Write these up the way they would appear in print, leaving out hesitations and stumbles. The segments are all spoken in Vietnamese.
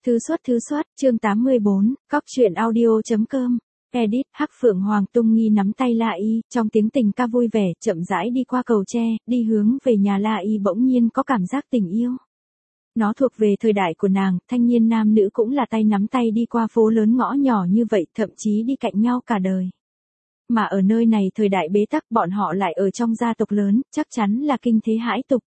Thư xuất, chương 84, Cóc truyện audio.com. Edit, Hắc Phượng Hoàng Tung Nghi nắm tay La Y, trong tiếng tình ca vui vẻ, chậm rãi đi qua cầu tre, đi hướng về nhà La Y bỗng nhiên có cảm giác tình yêu. Nó thuộc về thời đại của nàng, thanh niên nam nữ cũng là tay nắm tay đi qua phố lớn ngõ nhỏ như vậy, thậm chí đi cạnh nhau cả đời. Mà ở nơi này thời đại bế tắc bọn họ lại ở trong gia tộc lớn, chắc chắn là kinh thế hãi tục.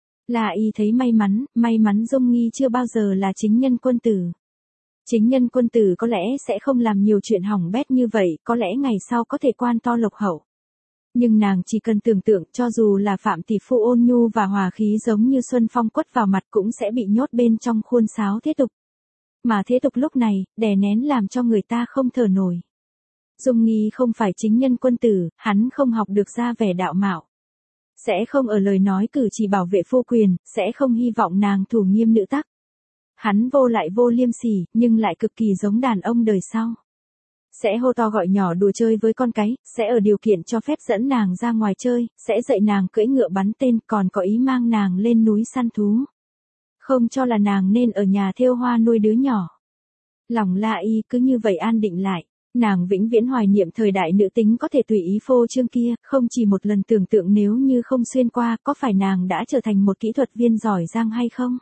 La Y thấy may mắn Dung Nghi chưa bao giờ là chính nhân quân tử. Chính nhân quân tử có lẽ sẽ không làm nhiều chuyện hỏng bét như vậy, có lẽ ngày sau có thể quan to lộc hậu. Nhưng nàng chỉ cần tưởng tượng cho dù là Phạm tỷ phu ôn nhu và hòa khí giống như xuân phong quất vào mặt cũng sẽ bị nhốt bên trong khuôn sáo thế tục. Mà thế tục lúc này, đè nén làm cho người ta không thở nổi. Dung Nghi không phải chính nhân quân tử, hắn không học được ra vẻ đạo mạo. Sẽ không ở lời nói cử chỉ bảo vệ phu quyền, sẽ không hy vọng nàng thủ nghiêm nữ tắc. Hắn vô lại vô liêm sỉ, nhưng lại cực kỳ giống đàn ông đời sau. Sẽ hô to gọi nhỏ đùa chơi với con cái, sẽ ở điều kiện cho phép dẫn nàng ra ngoài chơi, sẽ dạy nàng cưỡi ngựa bắn tên, còn có ý mang nàng lên núi săn thú. Không cho là nàng nên ở nhà thêu hoa nuôi đứa nhỏ. Lòng La Y cứ như vậy an định lại. Nàng vĩnh viễn hoài niệm thời đại nữ tính có thể tùy ý phô trương kia, không chỉ một lần tưởng tượng nếu như không xuyên qua, có phải nàng đã trở thành một kỹ thuật viên giỏi giang hay không?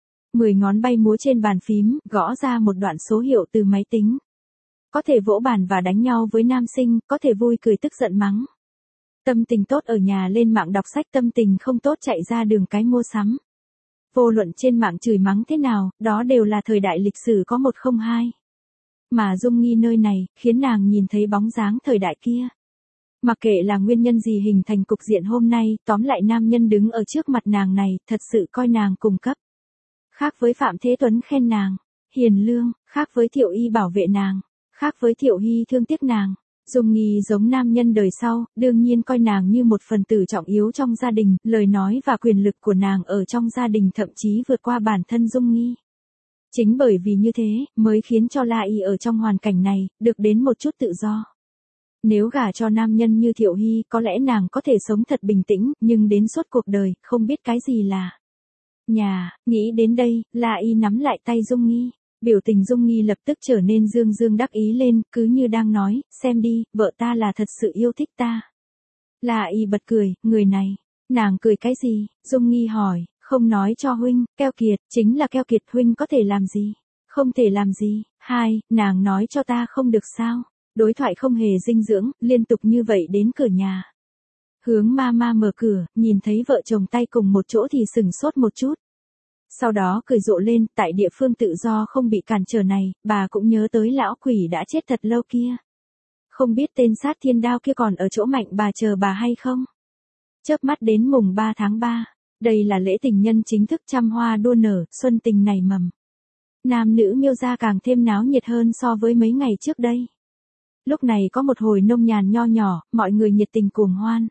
10 ngón bay múa trên bàn phím, gõ ra một đoạn số hiệu từ máy tính. Có thể vỗ bàn và đánh nhau với nam sinh, có thể vui cười tức giận mắng. Tâm tình tốt ở nhà lên mạng đọc sách, tâm tình không tốt chạy ra đường cái mua sắm. Vô luận trên mạng chửi mắng thế nào, đó đều là thời đại lịch sử có 102. Mà Dung Nghi nơi này, khiến nàng nhìn thấy bóng dáng thời đại kia. Mặc kệ là nguyên nhân gì hình thành cục diện hôm nay, tóm lại nam nhân đứng ở trước mặt nàng này, thật sự coi nàng cùng cấp. Khác với Phạm Thế Tuấn khen nàng, hiền lương, khác với Thiệu Y bảo vệ nàng, khác với Thiệu Hy thương tiếc nàng. Dung Nghi giống nam nhân đời sau, đương nhiên coi nàng như một phần tử trọng yếu trong gia đình, lời nói và quyền lực của nàng ở trong gia đình thậm chí vượt qua bản thân Dung Nghi. Chính bởi vì như thế, mới khiến cho La Y ở trong hoàn cảnh này, được đến một chút tự do. Nếu gả cho nam nhân như Thiệu Hy, có lẽ nàng có thể sống thật bình tĩnh, nhưng đến suốt cuộc đời, không biết cái gì là nhà. Nghĩ đến đây, La Y nắm lại tay Dung Nghi. Biểu tình Dung Nghi lập tức trở nên dương dương đắc ý lên, cứ như đang nói, xem đi, vợ ta là thật sự yêu thích ta. La Y bật cười, người này. Nàng cười cái gì? Dung Nghi hỏi. Không nói cho huynh, keo kiệt, chính là keo kiệt, huynh có thể làm gì? Không thể làm gì. Nàng nói cho ta không được sao? Đối thoại không hề dinh dưỡng, liên tục như vậy đến cửa nhà. Hướng Mama mở cửa, nhìn thấy vợ chồng tay cùng một chỗ thì sửng sốt một chút. Sau đó cười rộ lên, tại địa phương tự do không bị cản trở này, bà cũng nhớ tới lão quỷ đã chết thật lâu kia. Không biết tên sát thiên đao kia còn ở chỗ Mạnh bà chờ bà hay không? Chớp mắt đến mùng 3 tháng 3. Đây là lễ tình nhân chính thức trăm hoa đua nở, xuân tình nảy mầm. Nam nữ Miêu gia càng thêm náo nhiệt hơn so với mấy ngày trước đây. Lúc này có một hồi nông nhàn nho nhỏ, mọi người nhiệt tình cuồng hoan.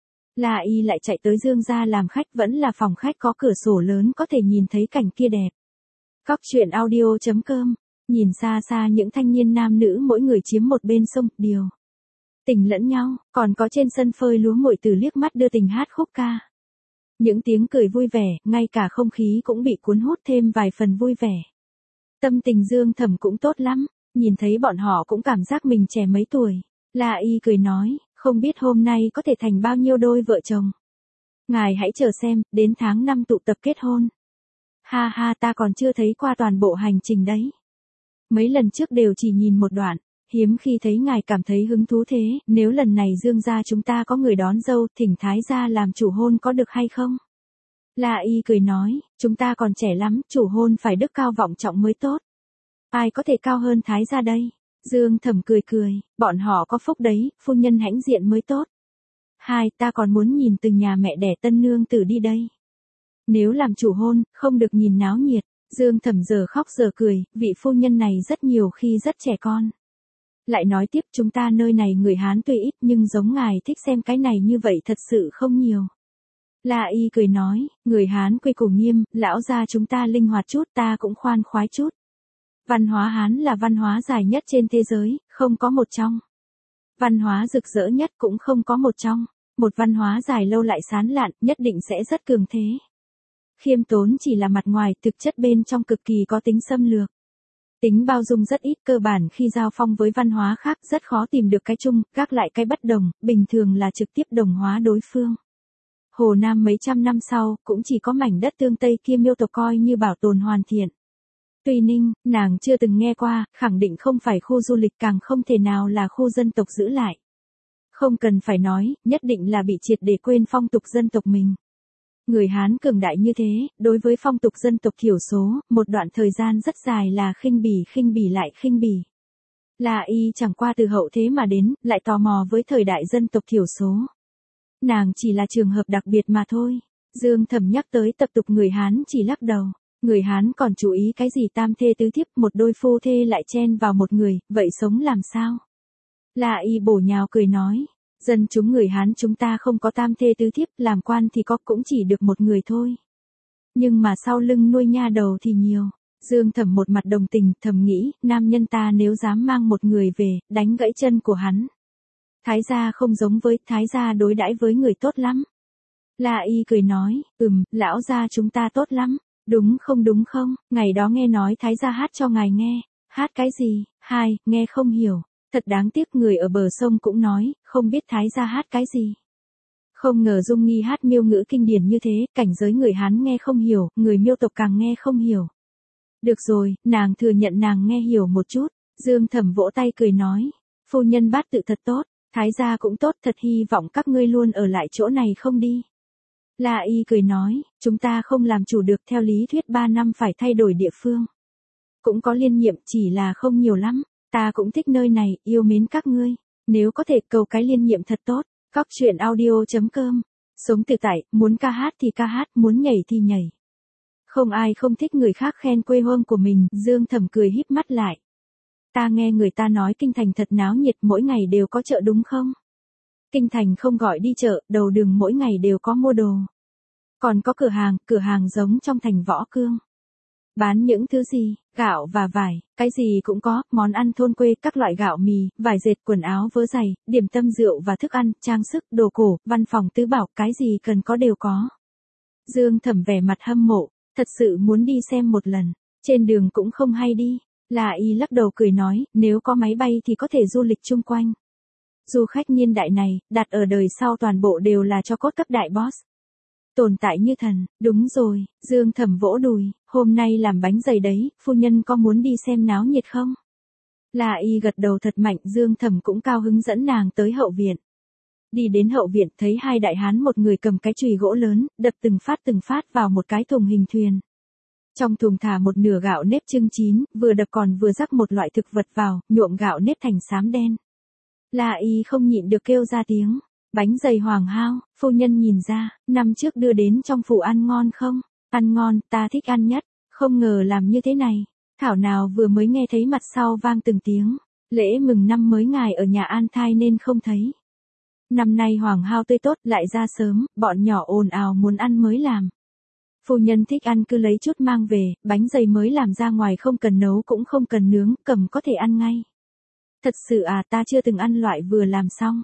La Y lại chạy tới Dương gia làm khách, vẫn là phòng khách có cửa sổ lớn có thể nhìn thấy cảnh kia đẹp. Cóc truyện audio.com, nhìn xa xa những thanh niên nam nữ mỗi người chiếm một bên sông, điều tình lẫn nhau, còn có trên sân phơi lúa muội từ liếc mắt đưa tình hát khúc ca. Những tiếng cười vui vẻ, ngay cả không khí cũng bị cuốn hút thêm vài phần vui vẻ. Tâm tình Dương Thẩm cũng tốt lắm, nhìn thấy bọn họ cũng cảm giác mình trẻ mấy tuổi. La Y cười nói, không biết hôm nay có thể thành bao nhiêu đôi vợ chồng. Ngài hãy chờ xem, đến tháng 5 tụ tập kết hôn. Ha ha, ta còn chưa thấy qua toàn bộ hành trình đấy. Mấy lần trước đều chỉ nhìn một đoạn, hiếm khi thấy ngài cảm thấy hứng thú thế, nếu lần này Dương gia chúng ta có người đón dâu, thỉnh Thái gia làm chủ hôn có được hay không? La Y cười nói, chúng ta còn trẻ lắm, chủ hôn phải đức cao vọng trọng mới tốt. Ai có thể cao hơn Thái gia đây? Dương Thẩm cười cười, bọn họ có phúc đấy, phu nhân hãnh diện mới tốt. Ta còn muốn nhìn từng nhà mẹ đẻ tân nương tử đi đây. Nếu làm chủ hôn, không được nhìn náo nhiệt. Dương Thẩm giờ khóc giờ cười, vị phu nhân này rất nhiều khi rất trẻ con. Lại nói tiếp, chúng ta nơi này người Hán tuy ít nhưng giống ngài thích xem cái này như vậy thật sự không nhiều. La Y cười nói, người Hán quy củ nghiêm, lão gia chúng ta linh hoạt chút, ta cũng khoan khoái chút. Văn hóa Hán là văn hóa dài nhất trên thế giới, không có một trong. Văn hóa rực rỡ nhất cũng không có một trong. Một văn hóa dài lâu lại sán lạn, nhất định sẽ rất cường thế. Khiêm tốn chỉ là mặt ngoài, thực chất bên trong cực kỳ có tính xâm lược. Tính bao dung rất ít, cơ bản khi giao phong với văn hóa khác rất khó tìm được cái chung, gác lại cái bất đồng, bình thường là trực tiếp đồng hóa đối phương. Hồ Nam mấy trăm năm sau, cũng chỉ có mảnh đất tương Tây kia miêu tộc coi như bảo tồn hoàn thiện. Tuy Ninh, nàng chưa từng nghe qua, khẳng định không phải khu du lịch, càng không thể nào là khu dân tộc giữ lại. Không cần phải nói, nhất định là bị triệt để quên phong tục dân tộc mình. Người Hán cường đại như thế, đối với phong tục dân tộc thiểu số, một đoạn thời gian rất dài là khinh bỉ lại khinh bỉ. La Y chẳng qua từ hậu thế mà đến, lại tò mò với thời đại dân tộc thiểu số. Nàng chỉ là trường hợp đặc biệt mà thôi. Dương Thẩm nhắc tới tập tục người Hán chỉ lắc đầu. Người Hán còn chú ý cái gì tam thê tứ thiếp, một đôi phu thê lại chen vào một người, vậy sống làm sao? La Y bổ nhào cười nói. Dân chúng người Hán chúng ta không có tam thê tứ thiếp, làm quan thì có cũng chỉ được một người thôi. Nhưng mà sau lưng nuôi nha đầu thì nhiều. Dương Thẩm một mặt đồng tình, thầm nghĩ, nam nhân ta nếu dám mang một người về, đánh gãy chân của hắn. Thái gia không giống với, thái gia đối đãi với người tốt lắm. La Y cười nói, lão gia chúng ta tốt lắm. Đúng không, ngày đó nghe nói thái gia hát cho ngài nghe. Hát cái gì? Nghe không hiểu. Thật đáng tiếc, người ở bờ sông cũng nói, không biết thái gia hát cái gì. Không ngờ Dung Nghi hát miêu ngữ kinh điển như thế, cảnh giới người Hán nghe không hiểu, người miêu tộc càng nghe không hiểu. Được rồi, nàng thừa nhận nàng nghe hiểu một chút. Dương Thẩm vỗ tay cười nói, phu nhân bát tự thật tốt, thái gia cũng tốt, thật hy vọng các ngươi luôn ở lại chỗ này không đi. La Y cười nói, chúng ta không làm chủ được, theo lý thuyết 3 năm phải thay đổi địa phương. Cũng có liên nhiệm, chỉ là không nhiều lắm, ta cũng thích nơi này, yêu mến các ngươi. Nếu có thể cầu cái liên nhiệm thật tốt. Cóc truyện audio.com. Sống tự tại, muốn ca hát thì ca hát, muốn nhảy thì nhảy. Không ai không thích người khác khen quê hương của mình. Dương Thẩm cười híp mắt lại. Ta nghe người ta nói kinh thành thật náo nhiệt, mỗi ngày đều có chợ đúng không? Kinh thành không gọi đi chợ, đầu đường mỗi ngày đều có mua đồ. Còn có cửa hàng giống trong thành Võ Cương. Bán những thứ gì? Gạo và vải, cái gì cũng có, món ăn thôn quê, các loại gạo mì, vải dệt, quần áo vớ giày, điểm tâm rượu và thức ăn, trang sức, đồ cổ, văn phòng tứ bảo, cái gì cần có đều có. Dương Thẩm vẻ mặt hâm mộ, thật sự muốn đi xem một lần, trên đường cũng không hay đi. La Y lắc đầu cười nói, nếu có máy bay thì có thể du lịch chung quanh. Du khách niên đại này, đặt ở đời sau toàn bộ đều là cho cốt cấp đại boss. Tồn tại như thần, đúng rồi, Dương Thẩm vỗ đùi, hôm nay làm bánh dày đấy, phu nhân có muốn đi xem náo nhiệt không? La Y gật đầu thật mạnh, Dương Thẩm cũng cao hứng dẫn nàng tới hậu viện. Đi đến hậu viện thấy hai đại hán, một người cầm cái chùy gỗ lớn, đập từng phát vào một cái thùng hình thuyền. Trong thùng thả một nửa gạo nếp chưng chín, vừa đập còn vừa rắc một loại thực vật vào, nhuộm gạo nếp thành xám đen. La Y không nhịn được kêu ra tiếng. Bánh dày Hoàng Hao, phu nhân nhìn ra, năm trước đưa đến trong phủ ăn ngon không? Ăn ngon, ta thích ăn nhất, không ngờ làm như thế này. Thảo nào vừa mới nghe thấy mặt sau vang từng tiếng. Lễ mừng năm mới ngài ở nhà an thai nên không thấy. Năm nay Hoàng Hao tươi tốt, lại ra sớm, bọn nhỏ ồn ào muốn ăn mới làm. Phu nhân thích ăn cứ lấy chút mang về, bánh dày mới làm ra ngoài không cần nấu cũng không cần nướng, cầm có thể ăn ngay. Thật sự à, ta chưa từng ăn loại vừa làm xong.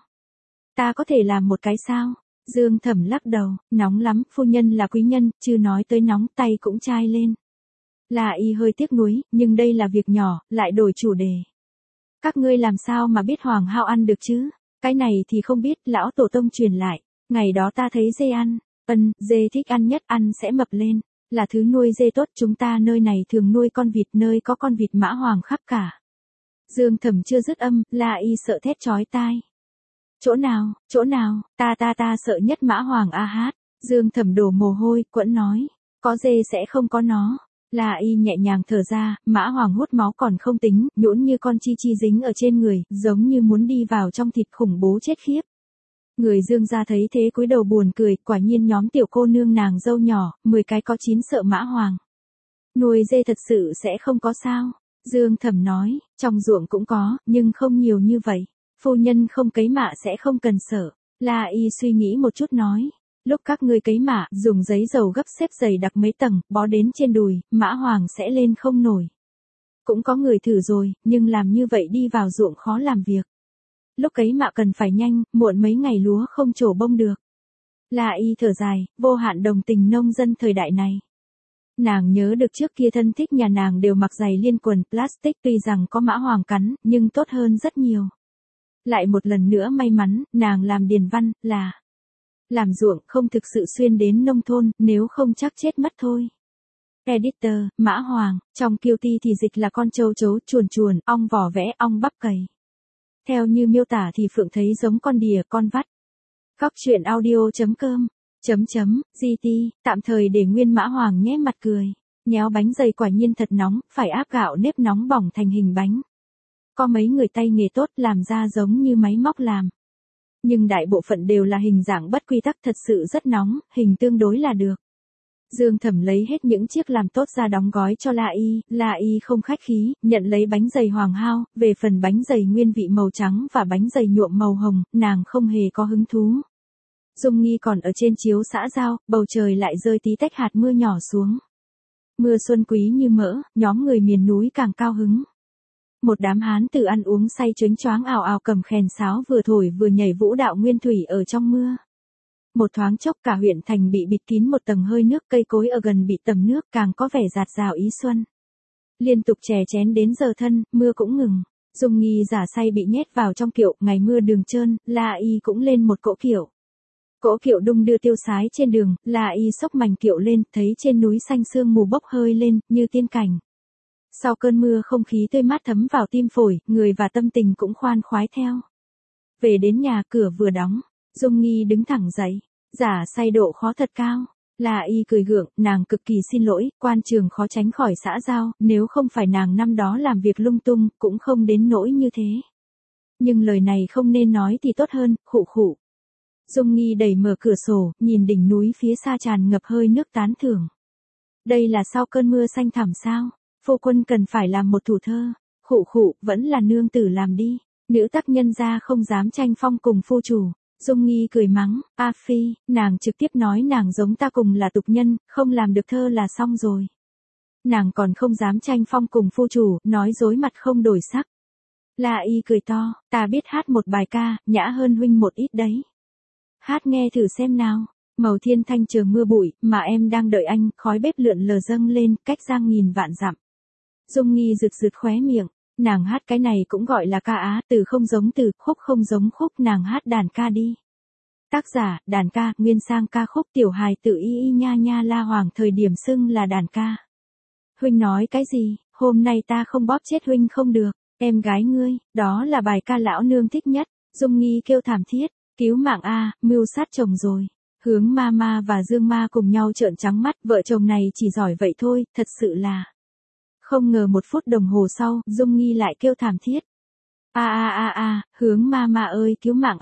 Ta có thể làm một cái sao? Dương Thẩm lắc đầu, nóng lắm, phu nhân là quý nhân, chưa nói tới nóng, tay cũng chai lên. La Y hơi tiếc nuối, nhưng đây là việc nhỏ, lại đổi chủ đề. Các ngươi làm sao mà biết Hoàng Hao ăn được chứ? Cái này thì không biết, lão tổ tông truyền lại. Ngày đó ta thấy dê ăn. Dê thích ăn nhất, ăn sẽ mập lên. Là thứ nuôi dê tốt, chúng ta nơi này thường nuôi con vịt, nơi có con vịt mã hoàng khắp cả. Dương Thẩm chưa dứt âm, La Y sợ thét chói tai. Chỗ nào, ta sợ nhất mã hoàng a hát. Dương Thẩm đổ mồ hôi, quẫn nói, có dê sẽ không có nó. La Y nhẹ nhàng thở ra, mã hoàng hút máu còn không tính, nhũn như con chi dính ở trên người, giống như muốn đi vào trong thịt, khủng bố chết khiếp. Người Dương gia thấy thế cúi đầu buồn cười, quả nhiên nhóm tiểu cô nương nàng dâu nhỏ, 10 cái có 9 sợ mã hoàng. Nuôi dê thật sự sẽ không có sao? Dương Thẩm nói, trong ruộng cũng có, nhưng không nhiều như vậy. Phu nhân không cấy mạ sẽ không cần sợ. La Y suy nghĩ một chút nói, lúc các ngươi cấy mạ, dùng giấy dầu gấp xếp dày đặc mấy tầng, bó đến trên đùi, mã hoàng sẽ lên không nổi. Cũng có người thử rồi, nhưng làm như vậy đi vào ruộng khó làm việc. Lúc cấy mạ cần phải nhanh, muộn mấy ngày lúa không trổ bông được. La Y thở dài, vô hạn đồng tình nông dân thời đại này. Nàng nhớ được trước kia thân thích nhà nàng đều mặc giày liên quần plastic tuy rằng có mã hoàng cắn, nhưng tốt hơn rất nhiều. Lại một lần nữa may mắn, nàng làm điền văn, là làm ruộng không thực sự xuyên đến nông thôn, nếu không chắc chết mất thôi. Editor, Mã Hoàng, trong kiêu ti thì dịch là con trâu chấu, chuồn chuồn, ong vỏ vẽ, ong bắp cày. Theo như miêu tả thì Phượng thấy giống con đìa, con vắt. Góc truyện audio.com, GT, tạm thời để nguyên Mã Hoàng nhếch mặt cười. Nhéo bánh dày quả nhiên thật nóng, phải áp gạo nếp nóng bỏng thành hình bánh. Có mấy người tay nghề tốt làm ra giống như máy móc làm. Nhưng đại bộ phận đều là hình dạng bất quy tắc, thật sự rất nóng, hình tương đối là được. Dương Thẩm lấy hết những chiếc làm tốt ra đóng gói cho La Y không khách khí, nhận lấy bánh dày hoàng hao, về phần bánh dày nguyên vị màu trắng và bánh dày nhuộm màu hồng, nàng không hề có hứng thú. Dung Nghi còn ở trên chiếu xã giao, bầu trời lại rơi tí tách hạt mưa nhỏ xuống. Mưa xuân quý như mỡ, nhóm người miền núi càng cao hứng. Một đám hán tử ăn uống say choáng choáng ào ào cầm khèn sáo vừa thổi vừa nhảy vũ đạo nguyên thủy ở trong mưa. Một thoáng chốc cả huyện thành bị bịt kín một tầng hơi nước, cây cối ở gần bị tầm nước càng có vẻ rạt rào ý xuân. Liên tục chè chén đến giờ thân, mưa cũng ngừng. Dung Nghi giả say bị nhét vào trong kiệu, ngày mưa đường trơn, La Y cũng lên một cỗ kiệu. Cỗ kiệu đung đưa tiêu sái trên đường, La Y xốc mành kiệu lên, thấy trên núi xanh sương mù bốc hơi lên, như tiên cảnh. Sau cơn mưa không khí tươi mát thấm vào tim phổi, người và tâm tình cũng khoan khoái theo. Về đến nhà, cửa vừa đóng, Dung Nghi đứng thẳng dậy, giả say độ khó thật cao. La Y cười gượng, nàng cực kỳ xin lỗi, quan trường khó tránh khỏi xã giao, nếu không phải nàng năm đó làm việc lung tung, cũng không đến nỗi như thế. Nhưng lời này không nên nói thì tốt hơn, khụ khụ. Dung Nghi đẩy mở cửa sổ, nhìn đỉnh núi phía xa tràn ngập hơi nước tán thưởng. Đây là sau cơn mưa xanh thẳm sao? Phu quân cần phải làm một thủ thơ. Khụ khụ, vẫn là nương tử làm đi. Nữ tác nhân gia không dám tranh phong cùng phu chủ. Dung Nghi cười mắng, A Phi, nàng trực tiếp nói nàng giống ta cùng là tục nhân, không làm được thơ là xong rồi. Nàng còn không dám tranh phong cùng phu chủ, nói dối mặt không đổi sắc. La Y cười to, ta biết hát một bài ca, nhã hơn huynh một ít đấy. Hát nghe thử xem nào. Màu thiên thanh chờ mưa bụi, mà em đang đợi anh, khói bếp lượn lờ dâng lên, cách giang nghìn vạn dặm. Dung Nghi rực rực khóe miệng, nàng hát cái này cũng gọi là ca á, từ không giống từ, khúc không giống khúc, nàng hát đàn ca đi. Tác giả, đàn ca, nguyên sang ca khúc tiểu hài tự y nha nha La Hoàng thời điểm xưng là đàn ca. Huynh nói cái gì, hôm nay ta không bóp chết huynh không được, em gái ngươi, đó là bài ca lão nương thích nhất. Dung Nghi kêu thảm thiết, cứu mạng a, mưu sát chồng rồi. Hướng Mama và Dương Ma cùng nhau trợn trắng mắt, vợ chồng này chỉ giỏi vậy thôi, thật sự là. Không ngờ 1 phút đồng hồ sau, Dung Nghi lại kêu thảm thiết. Hướng Mama ơi, cứu mạng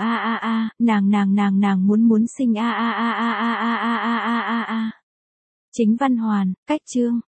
nàng muốn sinh Chính văn hoàn, cách chương.